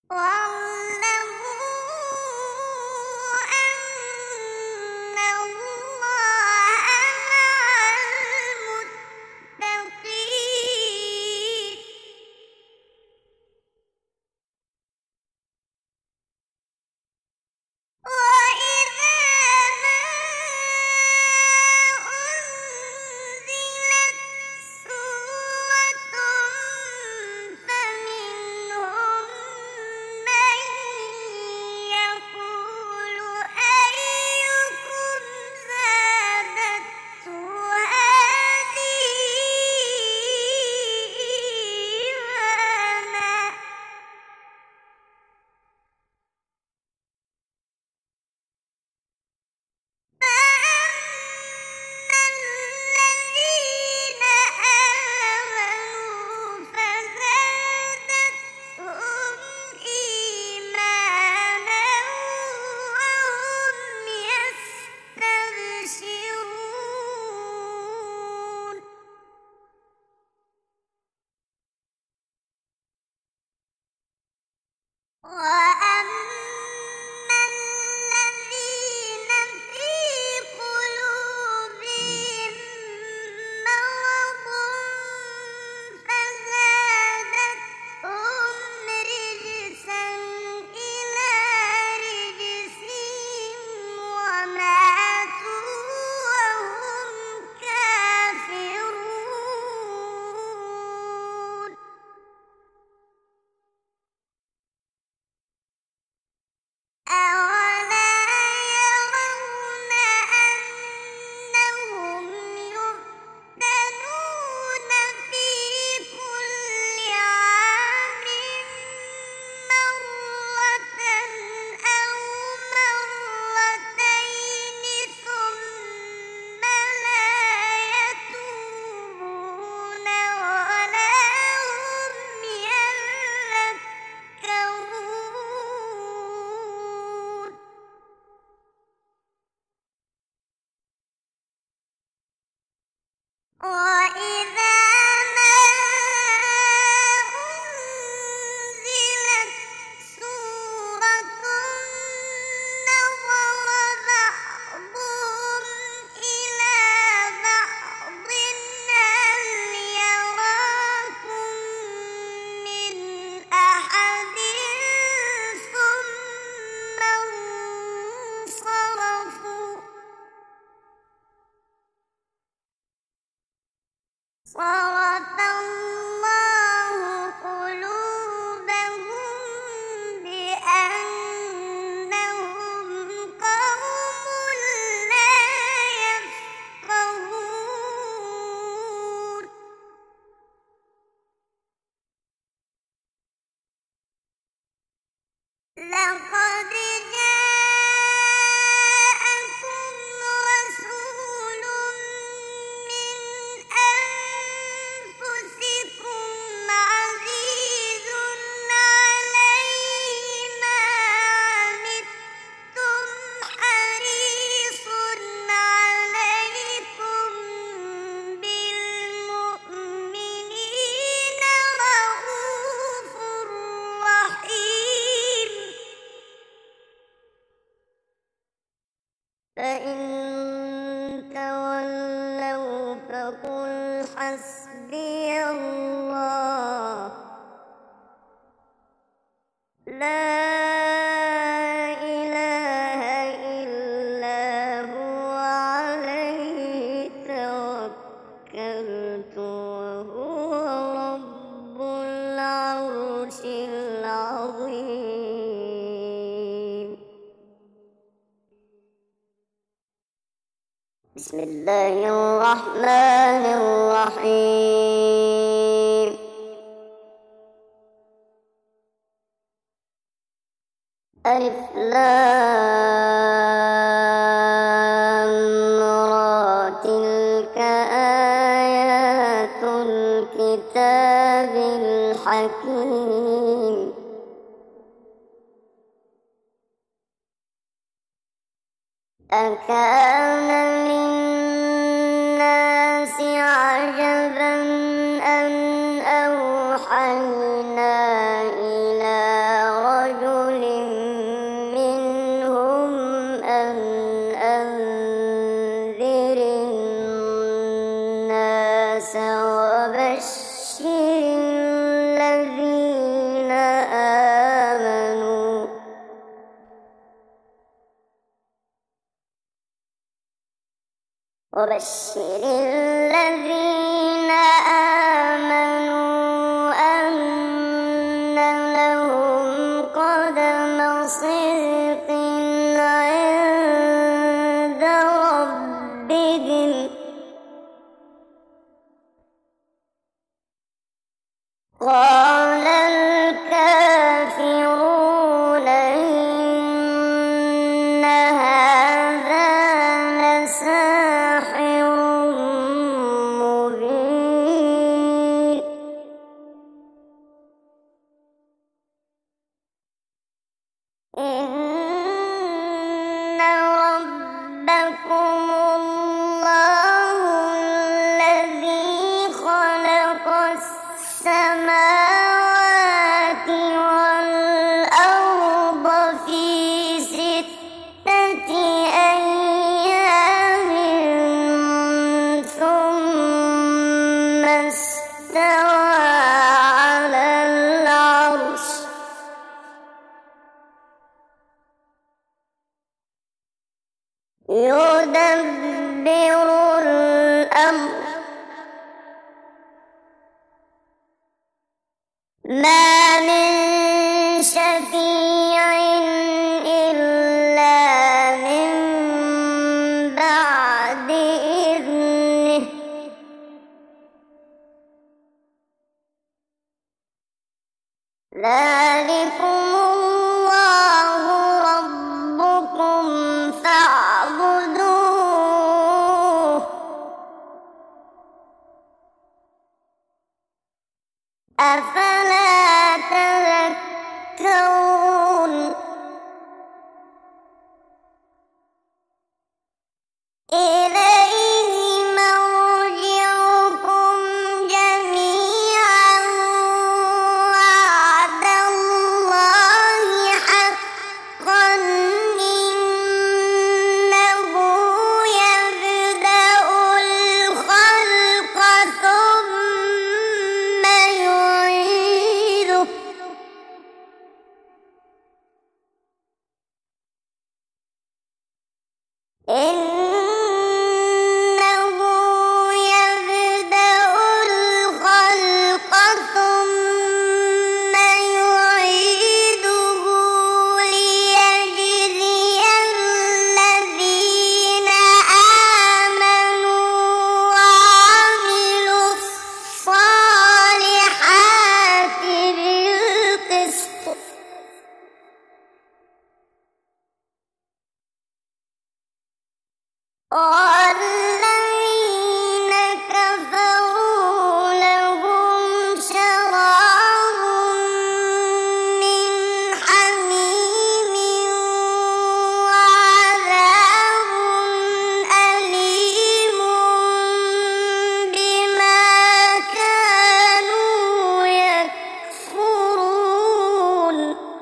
وَاعْلَمُوا أَنَّ اللَّهَ مَعَ الْمُتَّقِينَ وَإِذَا مَا أُنزِلَتْ سُورَةٌ فَمِنْهُم مَّن يَقُولُ أَيُّكُمْ زَادَتْهُ هَٰذِهِ إِيمَانًا ۚ فَأَمَّا الَّذِينَ آمَنُوا فَزَادَتْهُمْ إِيمَانًا وَهُمْ يَسْتَبْشِرُونَ وَأَمَّا الَّذِينَ فِي قُلُوبِهِم مَّرَضٌ فَزَادَتْهُمْ رِجْسًا إِلَىٰ رِجْسِهِمْ وَمَاتُوا وَهُمْ كَافِرُونَ أَوَلَا يَرَوْنَ أَنَّهُمْ يُفْتَنُونَ فِي كُلِّ عَامٍ مَّرَّةً أَوْ مَرَّتَيْنِ ثُمَّ لَا يَتُوبُونَ وَلَا هُمْ يَذَّكَّرُونَ وَإِذَا مَا أُنزِلَتْ سُورَةٌ نَّظَرَ بَعْضُهُمْ إِلَىٰ بَعْضٍ هَلْ يَرَاكُم مِّنْ أَحَدٍ ثُمَّ انصَرَفُوا ۚ صَرَفَ اللَّهُ قُلُوبَهُم بِأَنَّهُمْ قَوْمٌ لَّا يَفْقَهُونَ لَقَدْ جَاءَكُمْ رَسُولٌ مِّنْ أَنفُسِكُمْ عَزِيزٌ عَلَيْهِ مَا عَنِتُّمْ حَرِيصٌ عَلَيْكُم بِالْمُؤْمِنِينَ رَءُوفٌ رَّحِيمٌ فَإِن تَوَلَّوْا فَقُلْ حَسْبِيَ اللَّهُ لَا إِلَٰهَ إِلَّا هُوَ عَلَيْهِ تَوَكَّلْتُ وَهُوَ رَبُّ الْعَرْشِ الْعَظِيمِ بسم الله الرحمن الرحيم ألف لام را تلك آيات الكتاب الحكيم أكان للناس عجبا أن أوحينا إلى رجل الذين آمنوا وبشر الذين آمنوا أن لهم قدم صدق عند ربهم. قال الكافرون إن هذا لساحر مبين. إن ربكم الله الذي خلق السماوات والأرض في 6 أيام ثم استوى على العرش يدبر الأمر ما من شفيع إلا من بعد إذنه. ذلكم الله ربكم فاعبدوه أفلا تذكرون. إليه مرجعكم جميعا وعد الله حقا إنه يبدأ الخلق ثم يعيده إنه يبدأ الخلق ثم يعيده ليجزي الذين آمنوا وعملوا الصالحات بالقسط. والذين كفروا لهم شراب من حميم وعذاب أليم بما كانوا يكفرون.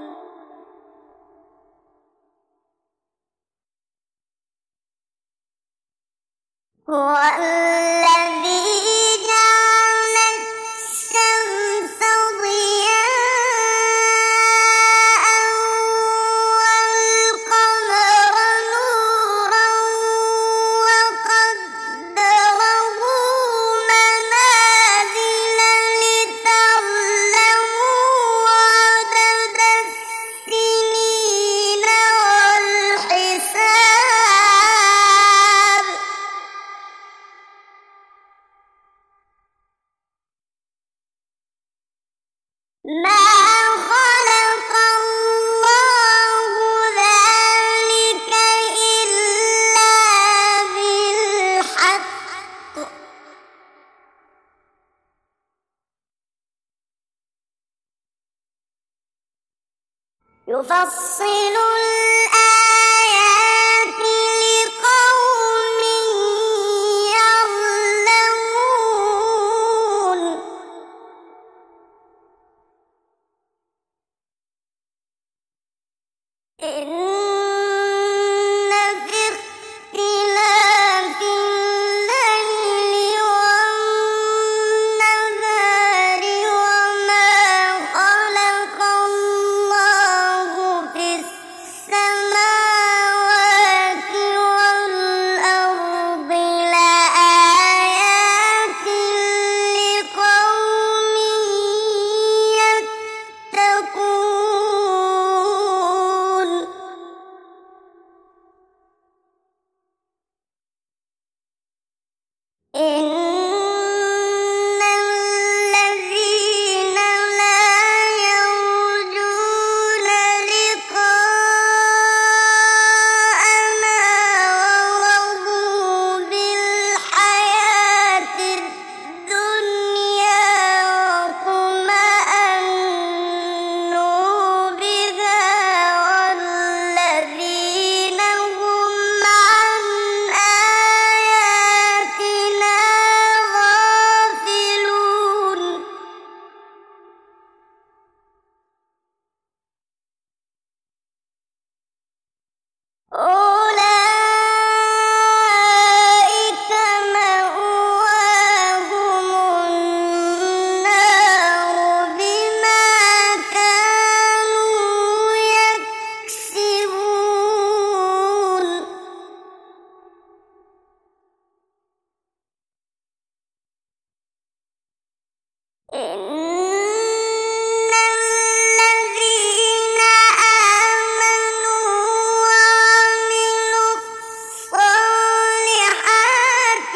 هو الذي جعل الشمس ضياء والقمر نورا وقدره منازل لتعلموا عدد السنين والحساب. ما خلق الله ذلك إلا بالحق يفصل الآيات لقوم يعلمون. إن في اختلاف الليل والنهار إن الذين آمنوا وعملوا الصالحات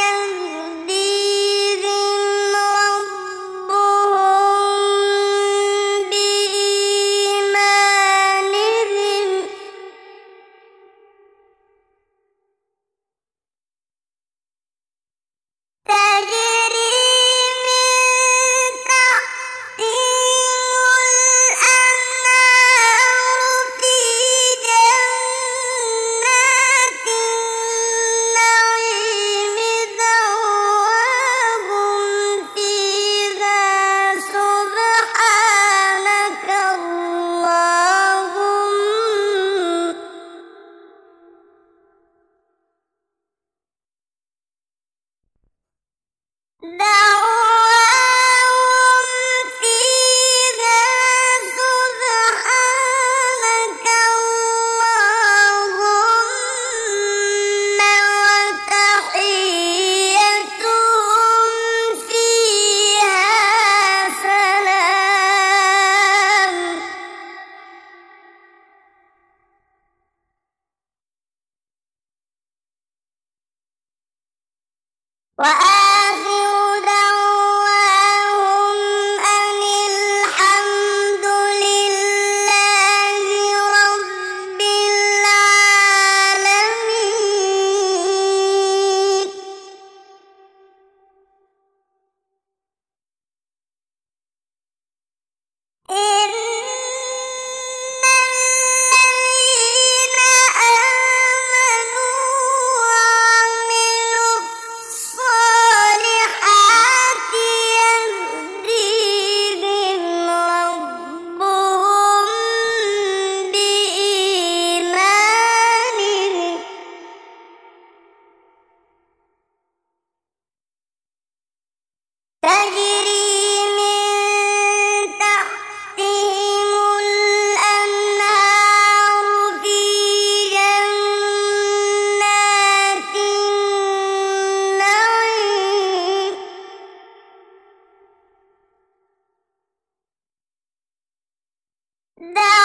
يهديهم ربهم بإيمانهم تجري من تحتهم الأنهار في جنات النعيم دعواهم فيها سبحانك اللهم دعواهم فيها سبحانك اللهم وتحيتهم فيها سلام وآخر دعواهم أن الحمد لله رب العالمين إن الذين آمنوا وعملوا الصالحات يهديهم ربهم بإيمانهم تجري من تحتهم الأنهار في جنات النعيم